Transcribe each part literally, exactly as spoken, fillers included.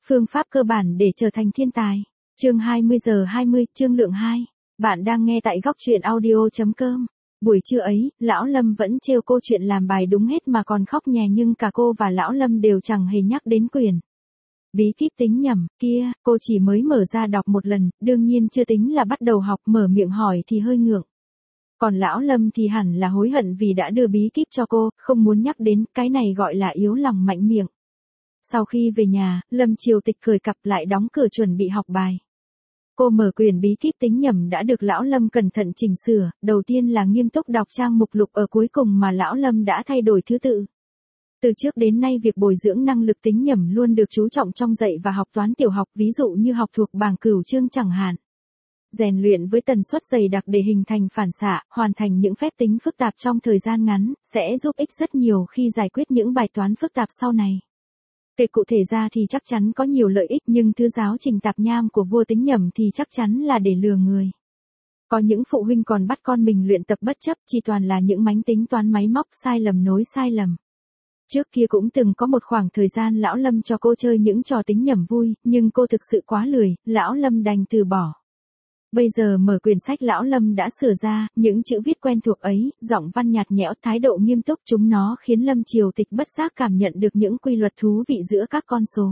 Phương pháp cơ bản để trở thành thiên tài. Chương hai mươi giờ hai mươi, chương lượng hai. Bạn đang nghe tại góc truyện audio.com. Buổi trưa ấy, Lão Lâm vẫn trêu cô chuyện làm bài đúng hết mà còn khóc nhè, nhưng cả cô và Lão Lâm đều chẳng hề nhắc đến quyển bí kíp tính nhẩm kia. Cô chỉ mới mở ra đọc một lần, đương nhiên chưa tính là bắt đầu học, mở miệng hỏi thì hơi ngượng. Còn Lão Lâm thì hẳn là hối hận vì đã đưa bí kíp cho cô, không muốn nhắc đến, cái này gọi là yếu lòng mạnh miệng. Sau khi về nhà, Lâm Triều Tịch cười cặp lại đóng cửa chuẩn bị học bài. Cô mở quyển bí kíp tính nhẩm đã được Lão Lâm cẩn thận chỉnh sửa, đầu tiên là nghiêm túc đọc trang mục lục ở cuối cùng mà Lão Lâm đã thay đổi thứ tự. Từ trước đến nay việc bồi dưỡng năng lực tính nhẩm luôn được chú trọng trong dạy và học toán tiểu học, ví dụ như học thuộc bảng cửu chương chẳng hạn. Rèn luyện với tần suất dày đặc để hình thành phản xạ, hoàn thành những phép tính phức tạp trong thời gian ngắn, sẽ giúp ích rất nhiều khi giải quyết những bài toán phức tạp sau này. Kể cụ thể ra thì chắc chắn có nhiều lợi ích, nhưng thứ giáo trình tạp nham của vua tính nhẩm thì chắc chắn là để lừa người. Có những phụ huynh còn bắt con mình luyện tập bất chấp, chỉ toàn là những mánh tính toán máy móc sai lầm nối sai lầm. Trước kia cũng từng có một khoảng thời gian Lão Lâm cho cô chơi những trò tính nhẩm vui, nhưng cô thực sự quá lười, Lão Lâm đành từ bỏ. Bây giờ mở quyển sách Lão Lâm đã sửa ra, những chữ viết quen thuộc ấy, giọng văn nhạt nhẽo, thái độ nghiêm túc, chúng nó khiến Lâm Triều Tịch bất giác cảm nhận được những quy luật thú vị giữa các con số.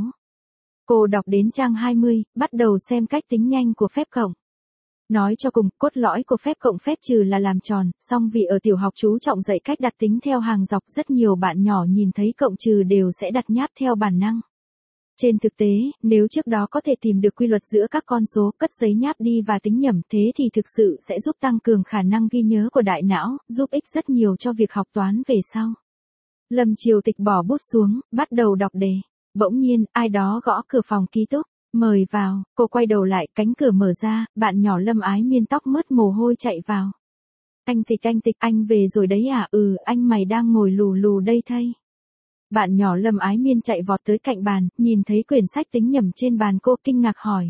Cô đọc đến trang hai mươi, bắt đầu xem cách tính nhanh của phép cộng. Nói cho cùng, cốt lõi của phép cộng phép trừ là làm tròn, song vì ở tiểu học chú trọng dạy cách đặt tính theo hàng dọc, rất nhiều bạn nhỏ nhìn thấy cộng trừ đều sẽ đặt nháp theo bản năng. Trên thực tế, nếu trước đó có thể tìm được quy luật giữa các con số, cất giấy nháp đi và tính nhẩm, thế thì thực sự sẽ giúp tăng cường khả năng ghi nhớ của đại não, giúp ích rất nhiều cho việc học toán về sau. Lâm Triều Tịch bỏ bút xuống, bắt đầu đọc đề. Bỗng nhiên, ai đó gõ cửa phòng ký túc. Mời vào. Cô quay đầu lại, cánh cửa mở ra, bạn nhỏ Lâm Ái Miên tóc mướt mồ hôi chạy vào. Anh Tịch, anh Tịch, anh về rồi đấy à? Ừ, anh mày đang ngồi lù lù đây thay. Bạn nhỏ Lâm Ái Miên chạy vọt tới cạnh bàn, nhìn thấy quyển sách tính nhẩm trên bàn cô kinh ngạc hỏi.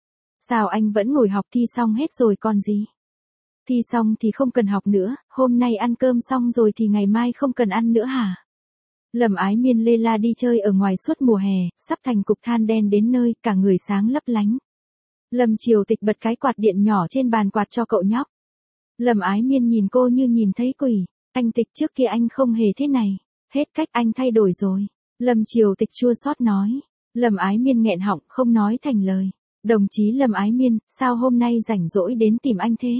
Sao anh vẫn ngồi học, thi xong hết rồi còn gì? Thi xong thì không cần học nữa, hôm nay ăn cơm xong rồi thì ngày mai không cần ăn nữa hả? Lâm Ái Miên lê la đi chơi ở ngoài suốt mùa hè, sắp thành cục than đen đến nơi, cả người sáng lấp lánh. Lâm Triều Tịch bật cái quạt điện nhỏ trên bàn quạt cho cậu nhóc. Lâm Ái Miên nhìn cô như nhìn thấy quỷ. Anh Tịch, trước kia anh không hề thế này. Hết cách, anh thay đổi rồi. Lâm Triều Tịch chua xót nói. Lâm Ái Miên nghẹn họng, không nói thành lời. Đồng chí Lâm Ái Miên, sao hôm nay rảnh rỗi đến tìm anh thế?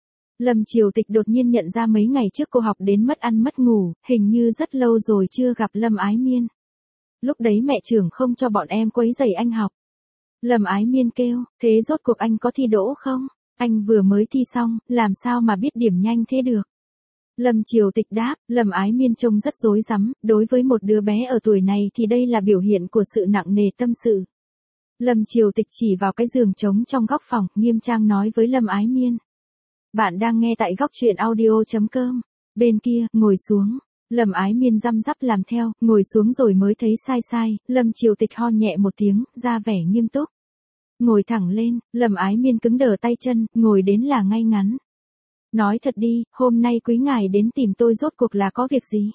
Lâm Triều Tịch đột nhiên nhận ra mấy ngày trước cô học đến mất ăn mất ngủ, hình như rất lâu rồi chưa gặp Lâm Ái Miên. Lúc đấy mẹ trưởng không cho bọn em quấy rầy anh học. Lâm Ái Miên kêu, thế rốt cuộc anh có thi đỗ không? Anh vừa mới thi xong, làm sao mà biết điểm nhanh thế được? Lâm Triều Tịch đáp. Lâm Ái Miên trông rất rối rắm, đối với một đứa bé ở tuổi này thì đây là biểu hiện của sự nặng nề tâm sự. Lâm Triều Tịch chỉ vào cái giường trống trong góc phòng, nghiêm trang nói với Lâm Ái Miên. Bạn đang nghe tại góc truyện audio.com. Bên kia, ngồi xuống. Lâm Ái Miên răm rắp làm theo, ngồi xuống rồi mới thấy sai sai, Lâm Triều Tịch ho nhẹ một tiếng, ra vẻ nghiêm túc. Ngồi thẳng lên, Lâm Ái Miên cứng đờ tay chân, ngồi đến là ngay ngắn. Nói thật đi, hôm nay quý ngài đến tìm tôi rốt cuộc là có việc gì?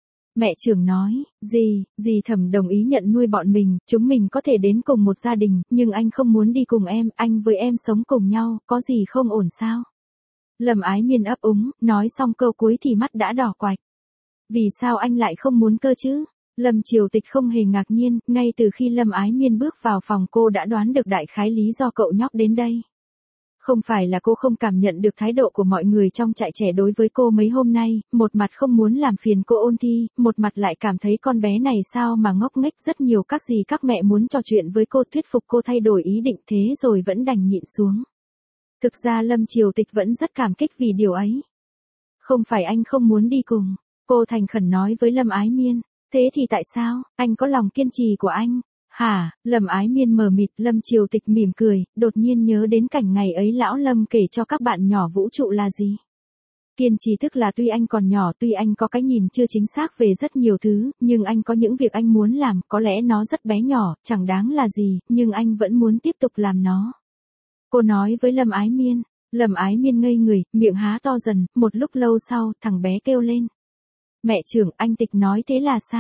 Mẹ trưởng nói, dì, dì Thẩm đồng ý nhận nuôi bọn mình, chúng mình có thể đến cùng một gia đình, nhưng anh không muốn đi cùng em, anh với em sống cùng nhau, có gì không ổn sao? Lâm Ái Miên ấp úng, nói xong câu cuối thì mắt đã đỏ quạch. Vì sao anh lại không muốn cơ chứ? Lâm Triều Tịch không hề ngạc nhiên, ngay từ khi Lâm Ái Miên bước vào phòng cô đã đoán được đại khái lý do cậu nhóc đến đây. Không phải là cô không cảm nhận được thái độ của mọi người trong trại trẻ đối với cô mấy hôm nay, một mặt không muốn làm phiền cô ôn thi, một mặt lại cảm thấy con bé này sao mà ngốc nghếch, rất nhiều các gì các mẹ muốn trò chuyện với cô, thuyết phục cô thay đổi ý định, thế rồi vẫn đành nhịn xuống. Thực ra Lâm Triều Tịch vẫn rất cảm kích vì điều ấy. Không phải anh không muốn đi cùng, cô thành khẩn nói với Lâm Ái Miên. Thế thì tại sao, anh có lòng kiên trì của anh? Hả? Lâm Ái Miên mờ mịt. Lâm Triều Tịch mỉm cười, đột nhiên nhớ đến cảnh ngày ấy Lão Lâm kể cho các bạn nhỏ vũ trụ là gì. Kiên trì tức là tuy anh còn nhỏ, tuy anh có cái nhìn chưa chính xác về rất nhiều thứ, nhưng anh có những việc anh muốn làm, có lẽ nó rất bé nhỏ, chẳng đáng là gì, nhưng anh vẫn muốn tiếp tục làm nó. Cô nói với Lâm Ái Miên. Lâm Ái Miên ngây người, miệng há to dần, một lúc lâu sau, thằng bé kêu lên. Mẹ trưởng, anh Tịch nói thế là sao?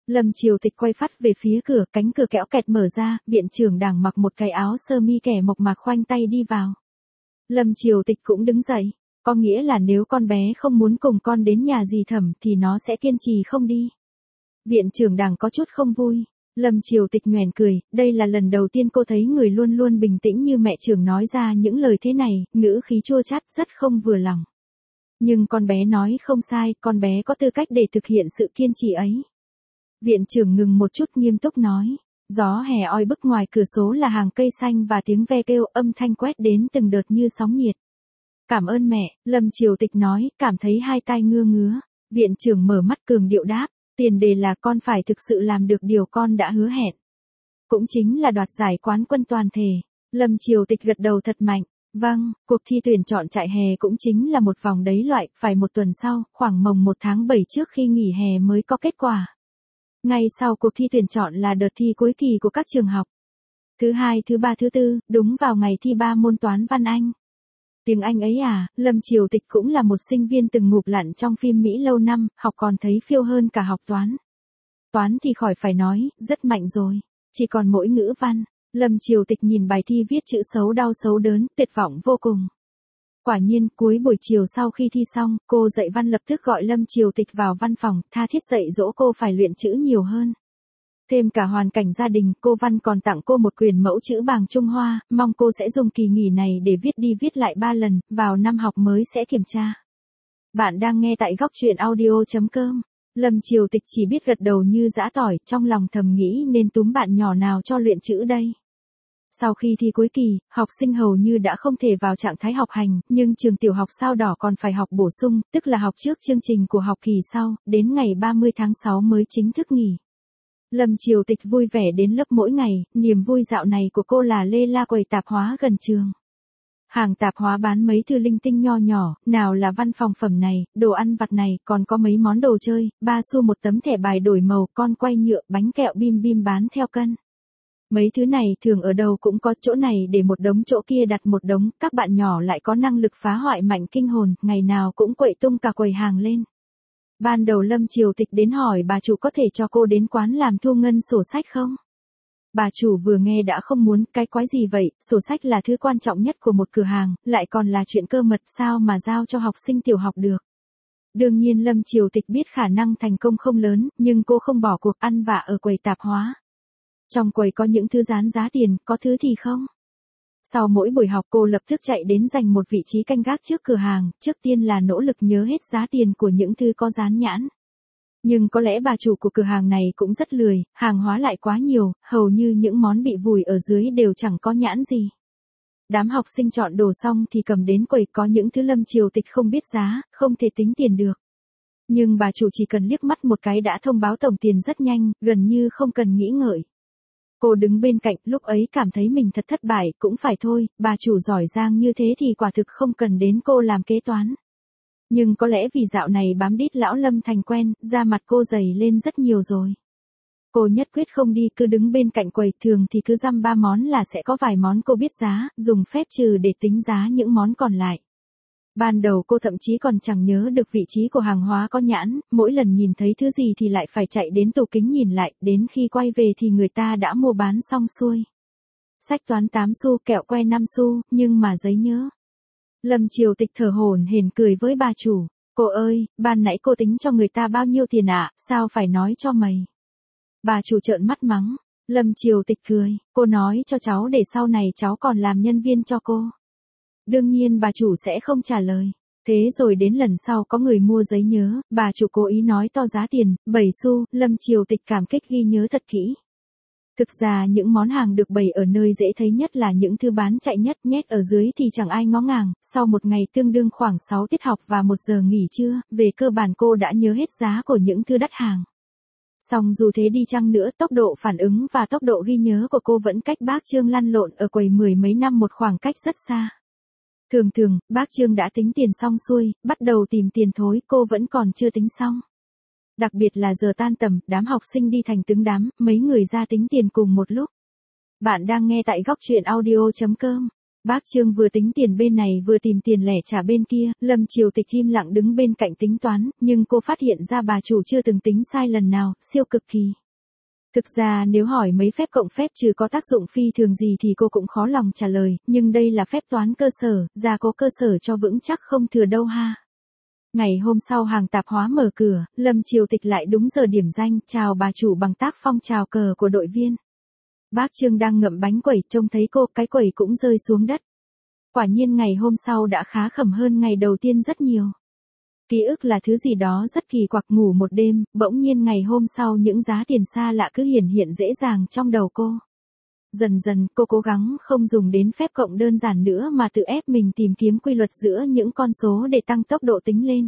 Lâm Triều Tịch quay phát về phía cửa, cánh cửa kẽo kẹt mở ra, viện trưởng Đảng mặc một cái áo sơ mi kẻ mộc mạc khoanh tay đi vào. Lâm Triều Tịch cũng đứng dậy, có nghĩa là nếu con bé không muốn cùng con đến nhà dì Thẩm thì nó sẽ kiên trì không đi. Viện trưởng Đảng có chút không vui. Lâm Triều Tịch nhoẻn cười, đây là lần đầu tiên cô thấy người luôn luôn bình tĩnh như mẹ trưởng nói ra những lời thế này, ngữ khí chua chát rất không vừa lòng. Nhưng con bé nói không sai, con bé có tư cách để thực hiện sự kiên trì ấy. Viện trưởng ngừng một chút nghiêm túc nói, gió hè oi bức ngoài cửa sổ là hàng cây xanh và tiếng ve kêu âm thanh quét đến từng đợt như sóng nhiệt. Cảm ơn mẹ, Lâm Triều Tịch nói, cảm thấy hai tai ngưa ngứa. Viện trưởng mở mắt cường điệu đáp, tiền đề là con phải thực sự làm được điều con đã hứa hẹn. Cũng chính là đoạt giải quán quân toàn thể. Lâm Triều Tịch gật đầu thật mạnh. Vâng, cuộc thi tuyển chọn trại hè cũng chính là một vòng đấy loại, phải một tuần sau, khoảng mồng một tháng bảy trước khi nghỉ hè mới có kết quả. Ngay sau cuộc thi tuyển chọn là đợt thi cuối kỳ của các trường học. Thứ hai, thứ ba, thứ tư, đúng vào ngày thi ba môn toán văn Anh. Tiếng Anh ấy à, Lâm Triều Tịch cũng là một sinh viên từng ngụp lặn trong phim Mỹ lâu năm, học còn thấy phiêu hơn cả học toán. Toán thì khỏi phải nói, rất mạnh rồi. Chỉ còn mỗi ngữ văn. Lâm Triều Tịch nhìn bài thi viết chữ xấu đau xấu đớn, tuyệt vọng vô cùng. Quả nhiên, cuối buổi chiều sau khi thi xong, cô dạy văn lập tức gọi Lâm Triều Tịch vào văn phòng, tha thiết dạy dỗ cô phải luyện chữ nhiều hơn. Thêm cả hoàn cảnh gia đình, cô Văn còn tặng cô một quyền mẫu chữ bàng Trung Hoa, mong cô sẽ dùng kỳ nghỉ này để viết đi viết lại ba lần, vào năm học mới sẽ kiểm tra. Bạn đang nghe tại góc truyện audio chấm com. Lâm Triều Tịch chỉ biết gật đầu như giã tỏi, trong lòng thầm nghĩ nên túm bạn nhỏ nào cho luyện chữ đây. Sau khi thi cuối kỳ, học sinh hầu như đã không thể vào trạng thái học hành, nhưng trường tiểu học Sao Đỏ còn phải học bổ sung, tức là học trước chương trình của học kỳ sau, đến ngày ba mươi tháng sáu mới chính thức nghỉ. Lâm Triều Tịch vui vẻ đến lớp mỗi ngày, niềm vui dạo này của cô là lê la quầy tạp hóa gần trường. Hàng tạp hóa bán mấy thứ linh tinh nho nhỏ, nào là văn phòng phẩm này, đồ ăn vặt này, còn có mấy món đồ chơi, ba xu một tấm thẻ bài đổi màu, con quay nhựa, bánh kẹo bim bim bán theo cân. Mấy thứ này thường ở đâu cũng có, chỗ này để một đống chỗ kia đặt một đống, các bạn nhỏ lại có năng lực phá hoại mạnh kinh hồn, ngày nào cũng quậy tung cả quầy hàng lên. Ban đầu Lâm Triều Tịch đến hỏi bà chủ có thể cho cô đến quán làm thu ngân sổ sách không? Bà chủ vừa nghe đã không muốn, cái quái gì vậy, sổ sách là thứ quan trọng nhất của một cửa hàng, lại còn là chuyện cơ mật sao mà giao cho học sinh tiểu học được. Đương nhiên Lâm Triều Tịch biết khả năng thành công không lớn, nhưng cô không bỏ cuộc ăn vạ ở quầy tạp hóa. Trong quầy có những thứ dán giá tiền, có thứ thì không. Sau mỗi buổi học cô lập tức chạy đến giành một vị trí canh gác trước cửa hàng, trước tiên là nỗ lực nhớ hết giá tiền của những thứ có dán nhãn. Nhưng có lẽ bà chủ của cửa hàng này cũng rất lười, hàng hóa lại quá nhiều, hầu như những món bị vùi ở dưới đều chẳng có nhãn gì. Đám học sinh chọn đồ xong thì cầm đến quầy, có những thứ Lâm Triều Tịch không biết giá, không thể tính tiền được. Nhưng bà chủ chỉ cần liếc mắt một cái đã thông báo tổng tiền rất nhanh, gần như không cần nghĩ ngợi. Cô đứng bên cạnh, lúc ấy cảm thấy mình thật thất bại, cũng phải thôi, bà chủ giỏi giang như thế thì quả thực không cần đến cô làm kế toán. Nhưng có lẽ vì dạo này bám đít lão Lâm thành quen, da mặt cô dày lên rất nhiều rồi. Cô nhất quyết không đi, cứ đứng bên cạnh quầy, thường thì cứ dăm ba món là sẽ có vài món cô biết giá, dùng phép trừ để tính giá những món còn lại. Ban đầu cô thậm chí còn chẳng nhớ được vị trí của hàng hóa có nhãn, mỗi lần nhìn thấy thứ gì thì lại phải chạy đến tủ kính nhìn lại, đến khi quay về thì người ta đã mua bán xong xuôi. Sách toán tám xu, kẹo que năm xu, nhưng mà giấy nhớ. Lâm Triều Tịch thở hổn hển cười với bà chủ, cô ơi, ban nãy cô tính cho người ta bao nhiêu tiền ạ, à? Sao phải nói cho mày. Bà chủ trợn mắt mắng, Lâm Triều Tịch cười, cô nói cho cháu để sau này cháu còn làm nhân viên cho cô. Đương nhiên bà chủ sẽ không trả lời. Thế rồi đến lần sau có người mua giấy nhớ, bà chủ cố ý nói to giá tiền, bảy xu, Lâm Triều Tịch cảm kích ghi nhớ thật kỹ. Thực ra những món hàng được bày ở nơi dễ thấy nhất là những thứ bán chạy nhất, nhét ở dưới thì chẳng ai ngó ngàng, sau một ngày tương đương khoảng sáu tiết học và một giờ nghỉ trưa, về cơ bản cô đã nhớ hết giá của những thứ đắt hàng. Song dù thế đi chăng nữa, tốc độ phản ứng và tốc độ ghi nhớ của cô vẫn cách bác Trương lăn lộn ở quầy mười mấy năm một khoảng cách rất xa. Thường thường, bác Trương đã tính tiền xong xuôi, bắt đầu tìm tiền thối, cô vẫn còn chưa tính xong. Đặc biệt là giờ tan tầm, đám học sinh đi thành từng đám, mấy người ra tính tiền cùng một lúc. Bạn đang nghe tại góc truyện audio chấm com. Bác Trương vừa tính tiền bên này vừa tìm tiền lẻ trả bên kia, Lâm Triều Tịch im lặng đứng bên cạnh tính toán, nhưng cô phát hiện ra bà chủ chưa từng tính sai lần nào, siêu cực kỳ. Thực ra nếu hỏi mấy phép cộng phép trừ có tác dụng phi thường gì thì cô cũng khó lòng trả lời, nhưng đây là phép toán cơ sở, ra có cơ sở cho vững chắc không thừa đâu ha. Ngày hôm sau hàng tạp hóa mở cửa, Lâm Triều Tịch lại đúng giờ điểm danh, chào bà chủ bằng tác phong chào cờ của đội viên. Bác Trương đang ngậm bánh quẩy, trông thấy cô, cái quẩy cũng rơi xuống đất. Quả nhiên ngày hôm sau đã khá khẩm hơn ngày đầu tiên rất nhiều. Ký ức là thứ gì đó rất kỳ quặc, ngủ một đêm, bỗng nhiên ngày hôm sau những giá tiền xa lạ cứ hiển hiện dễ dàng trong đầu cô. Dần dần cô cố gắng không dùng đến phép cộng đơn giản nữa mà tự ép mình tìm kiếm quy luật giữa những con số để tăng tốc độ tính lên.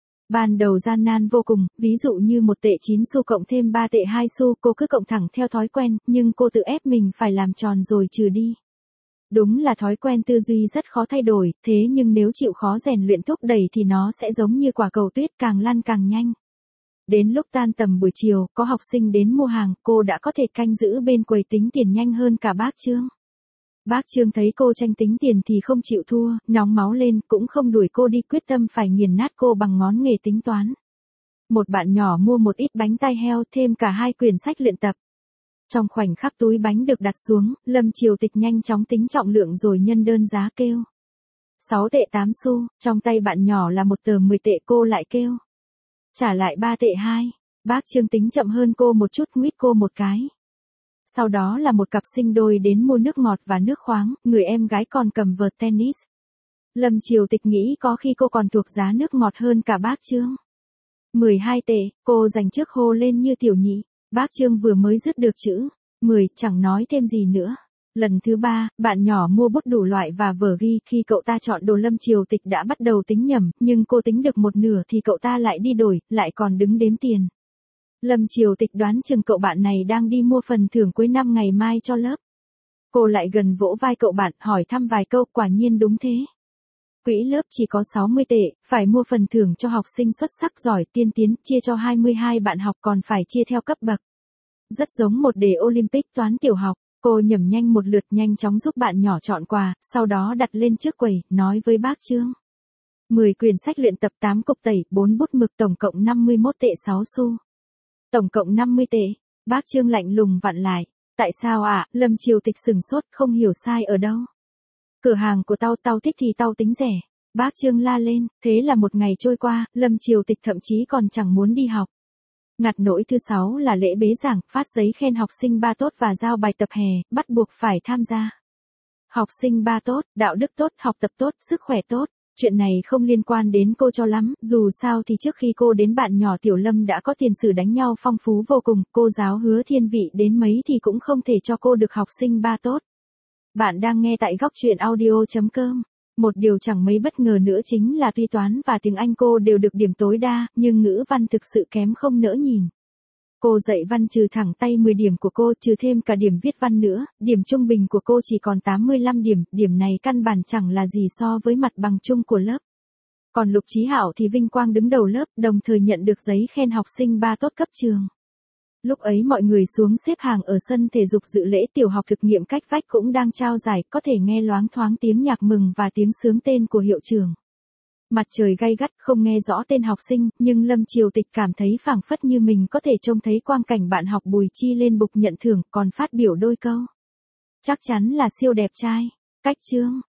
Ban đầu gian nan vô cùng, ví dụ như một tệ chín xu cộng thêm ba tệ hai xu, cô cứ cộng thẳng theo thói quen, nhưng cô tự ép mình phải làm tròn rồi trừ đi. Đúng là thói quen tư duy rất khó thay đổi, thế nhưng nếu chịu khó rèn luyện thúc đẩy thì nó sẽ giống như quả cầu tuyết càng lăn càng nhanh. Đến lúc tan tầm buổi chiều, có học sinh đến mua hàng, cô đã có thể canh giữ bên quầy tính tiền nhanh hơn cả bác Trương. Bác Trương thấy cô tranh tính tiền thì không chịu thua, nóng máu lên, cũng không đuổi cô đi, quyết tâm phải nghiền nát cô bằng ngón nghề tính toán. Một bạn nhỏ mua một ít bánh tai heo, thêm cả hai quyển sách luyện tập. Trong khoảnh khắc túi bánh được đặt xuống, Lâm Triều Tịch nhanh chóng tính trọng lượng rồi nhân đơn giá kêu. sáu tệ tám xu, trong tay bạn nhỏ là một tờ mười tệ, cô lại kêu. Trả lại ba tệ hai, bác Trương tính chậm hơn cô một chút, nguyết cô một cái. Sau đó là một cặp sinh đôi đến mua nước ngọt và nước khoáng, người em gái còn cầm vợt tennis. Lâm Triều Tịch nghĩ có khi cô còn thuộc giá nước ngọt hơn cả bác Trương. mười hai tệ, cô dành trước hô lên như tiểu nhị. Bác Trương vừa mới dứt được chữ mười, chẳng nói thêm gì nữa. Lần thứ ba, bạn nhỏ mua bút đủ loại và vở ghi, khi cậu ta chọn đồ Lâm Triều Tịch đã bắt đầu tính nhầm, nhưng cô tính được một nửa thì cậu ta lại đi đổi, lại còn đứng đếm tiền. Lâm Triều Tịch đoán chừng cậu bạn này đang đi mua phần thưởng cuối năm ngày mai cho lớp. Cô lại gần vỗ vai cậu bạn, hỏi thăm vài câu, quả nhiên đúng thế. Quỹ lớp chỉ có sáu mươi tệ, phải mua phần thưởng cho học sinh xuất sắc giỏi tiên tiến, chia cho hai mươi hai bạn học còn phải chia theo cấp bậc. Rất giống một đề Olympic toán tiểu học, cô nhẩm nhanh một lượt nhanh chóng giúp bạn nhỏ chọn quà, sau đó đặt lên trước quầy, nói với bác Trương. mười quyển sách luyện tập, tám cục tẩy, bốn bút mực, tổng cộng năm mươi mốt tệ sáu xu. Tổng cộng năm mươi tệ, bác Trương lạnh lùng vặn lại. Tại sao ạ? À? Lâm Triều Tịch sừng sốt, không hiểu sai ở đâu. Cửa hàng của tao, tao thích thì tao tính rẻ. Bác Trương la lên, thế là một ngày trôi qua, Lâm Triều Tịch thậm chí còn chẳng muốn đi học. Ngặt nỗi thứ sáu là lễ bế giảng, phát giấy khen học sinh ba tốt và giao bài tập hè, bắt buộc phải tham gia. Học sinh ba tốt, đạo đức tốt, học tập tốt, sức khỏe tốt. Chuyện này không liên quan đến cô cho lắm, dù sao thì trước khi cô đến bạn nhỏ Tiểu Lâm đã có tiền sử đánh nhau phong phú vô cùng, cô giáo Hứa thiên vị đến mấy thì cũng không thể cho cô được học sinh ba tốt. Bạn đang nghe tại góc truyện audio chấm com. Một điều chẳng mấy bất ngờ nữa chính là tuy toán và tiếng Anh cô đều được điểm tối đa, nhưng ngữ văn thực sự kém không nỡ nhìn. Cô dạy văn trừ thẳng tay mười điểm của cô, trừ thêm cả điểm viết văn nữa, điểm trung bình của cô chỉ còn tám mươi lăm điểm, điểm này căn bản chẳng là gì so với mặt bằng chung của lớp. Còn Lục Chí Hạo thì vinh quang đứng đầu lớp, đồng thời nhận được giấy khen học sinh ba tốt cấp trường. Lúc ấy mọi người xuống xếp hàng ở sân thể dục dự lễ tiểu học thực nghiệm cách vách cũng đang trao giải, có thể nghe loáng thoáng tiếng nhạc mừng và tiếng xướng tên của hiệu trưởng. Mặt trời gay gắt, không nghe rõ tên học sinh, nhưng Lâm Triều Tịch cảm thấy phảng phất như mình có thể trông thấy quang cảnh bạn học Bùi Chi lên bục nhận thưởng, còn phát biểu đôi câu. Chắc chắn là siêu đẹp trai. Cách chương.